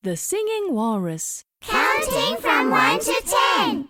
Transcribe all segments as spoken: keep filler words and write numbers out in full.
The Singing Walrus. Counting from one to ten.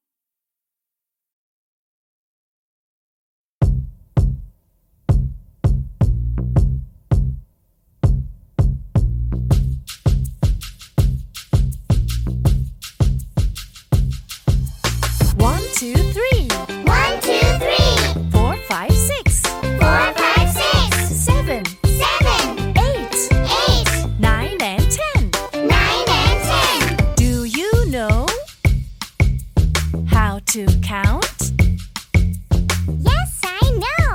One, two, three. One, two, three. Four, five, six. Four, five, six. Seven. Seven. Eight. Eight. Nine and ten. Nine and ten. Do you know how to count? Yes, I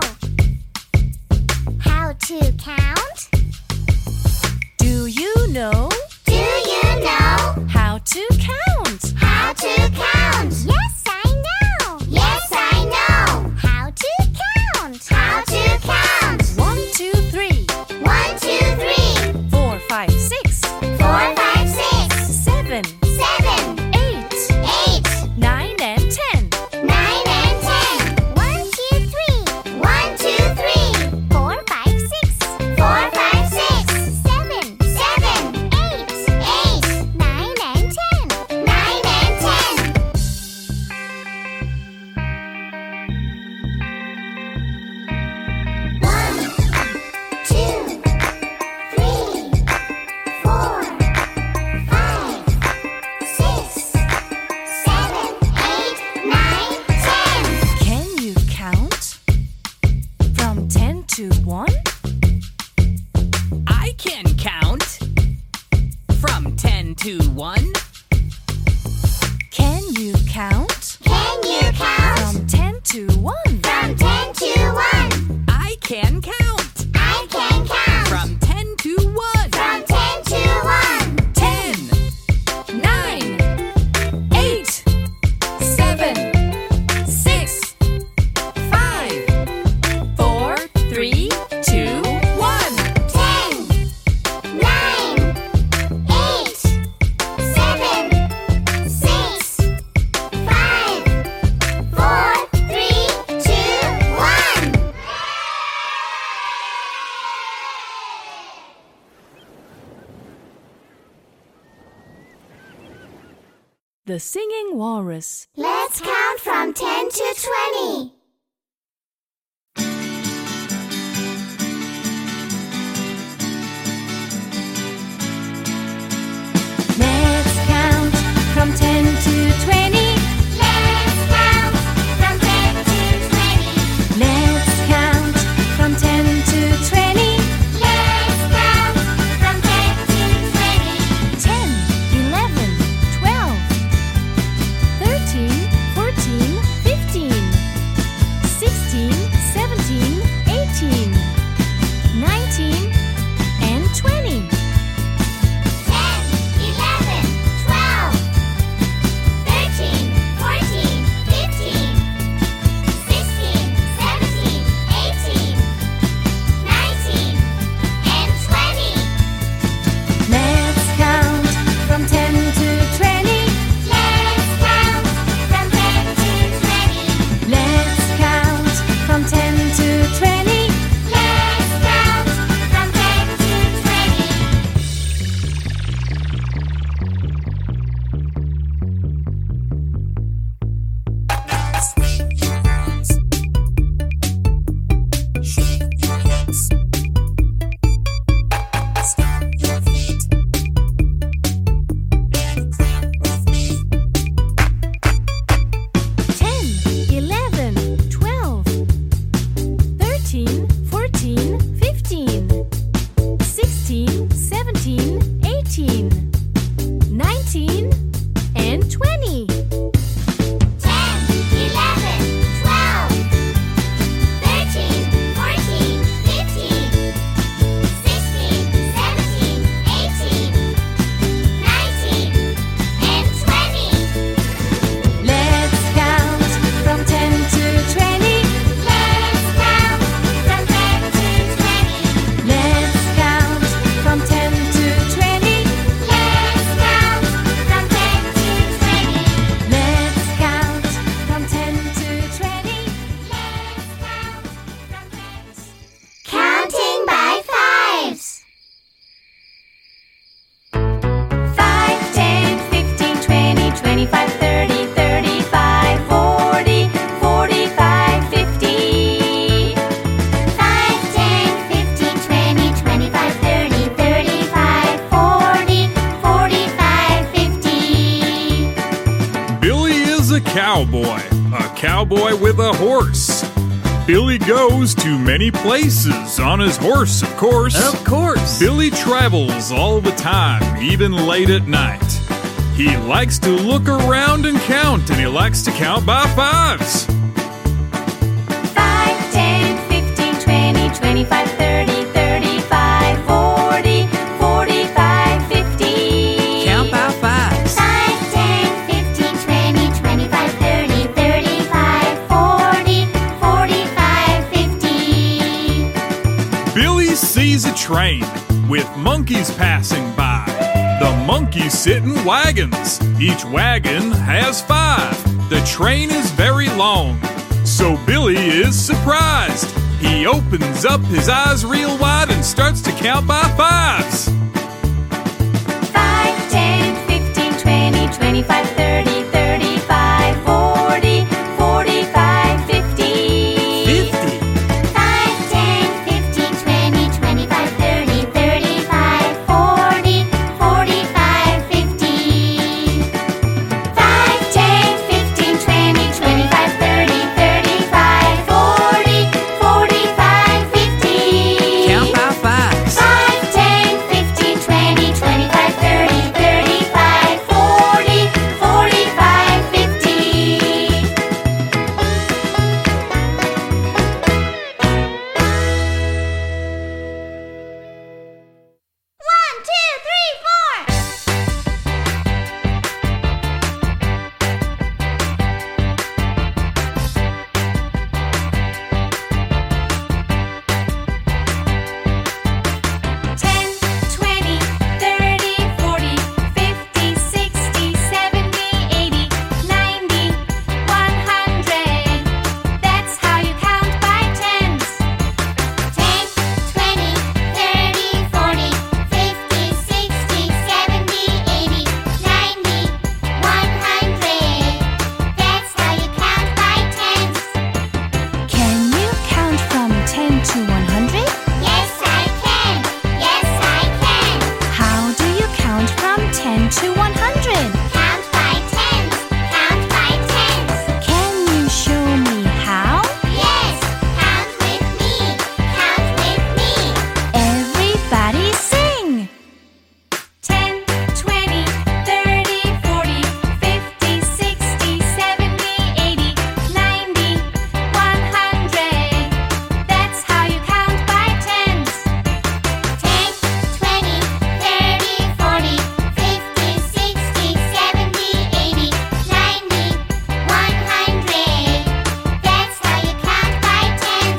know how to count. Do you know Do you know how to count? how to count? Yes, I know. Yes, I know how to count. How to count. One, two, three. One, two, three. Four, five, six. Four, five, six. Seven. Seven. Eight. Eight. Nine and ten. Nine and ten. One, two, three. One, two, three. Four, five, six. Four, five, six. Seven. Seven. Eight. Eight. Nine and ten. Nine and ten. One, two, three, four, five, six, seven, eight, nine, ten. Can you count from ten to one? I can count from ten to one. Can you count Can you count from ten to one? from ten to one? I can count I can count from ten to one. from ten to one. Ten, nine, Eight. seven, six, five, four, three, two, one. Ten, nine, eight, seven, six, five, four, three, two, one. The Singing Walrus. Let's count from ten to twenty. Let's count from ten to twenty. Let's count from ten to twenty. Let's count from ten to twenty. Let's count from ten to twenty. Ten, eleven, twelve, thirteen, fourteen, fifteen, sixteen, seventeen, eighteen, nineteen, and twenty. Ten, eleven, twelve, thirteen, fourteen, fifteen, sixteen, seventeen, eighteen, nineteen, and twenty. Let's count from ten to twenty. Let's count from ten to twenty. Let's count from ten to twenty. Let's count from ten to twenty. Ten, eleven, twelve, thirteen, fourteen, fifteen, sixteen, seventeen, eighteen, nineteen, and twenty. Ten, eleven, twelve, thirteen, fourteen, fifteen, sixteen, seventeen, eighteen, nineteen, and twenty. Let's count from ten to twenty. Let's count from ten to twenty. Let's count from ten to twenty-five, thirty, thirty-five, forty, forty-five, fifty. five, ten, fifteen, twenty, twenty-five, thirty, thirty-five, forty, forty-five, fifty. Billy is a cowboy, a cowboy with a horse. Billy goes to many places on his horse, of course. Of course. Billy travels all the time, even late at night. He likes to look around and count, and he likes to count by fives. five, ten, fifteen, twenty, twenty-five, thirty, thirty-five, forty, forty-five, fifty. Count by fives. five, ten, fifteen, twenty, twenty-five, thirty, thirty-five, forty, forty-five, fifty. Billy sees a train with monkeys passing by. The monkeys sit in wagons. Each wagon has five. The train is very long, so Billy is surprised. He opens up his eyes real wide and starts to count by fives. five, ten, fifteen, twenty, twenty-five, thirty, thirty-five, forty, forty-five, fifty. Fifty. five, ten, fifteen, twenty, twenty-five, thirty, thirty-five, forty, forty-five, fifty. five, ten, fifteen, twenty, twenty-five, thirty, thirty-five, forty, forty-five, fifty. Count by fives. five, ten, fifteen, twenty, twenty-five, thirty, thirty-five, forty, forty-five, fifty. One, two, three, four. ten, twenty, thirty, forty, fifty, sixty, seventy, eighty, ninety, one hundred. That's how you count by tens. ten, twenty, thirty, forty, fifty, sixty, seventy, eighty, ninety, one hundred. That's how you count by tens. Can you count from ten to one hundred? Yes, I can. Yes, I can. How do you count from ten to one hundred? Count by tens. Count by tens. Can you show me how? Yes, count with me. Count with me. Everybody sing! ten, twenty, thirty, forty, fifty, sixty, seventy, eighty, ninety, one hundred. That's how you count by tens. ten, twenty, thirty, forty, fifty, sixty, seventy, eighty, ninety, one hundred. That's how you count by tens.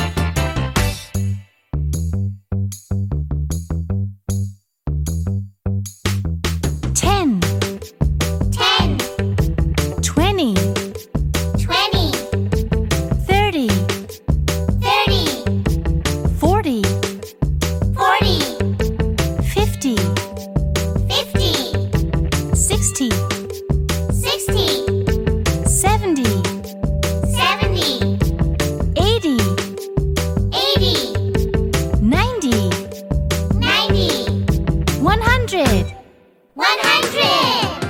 ten, ten, twenty, twenty, thirty, thirty, forty, forty, fifty, fifty, sixty, sixty, seventy, seventy, eighty, eighty, ninety, ninety, one hundred. one hundred.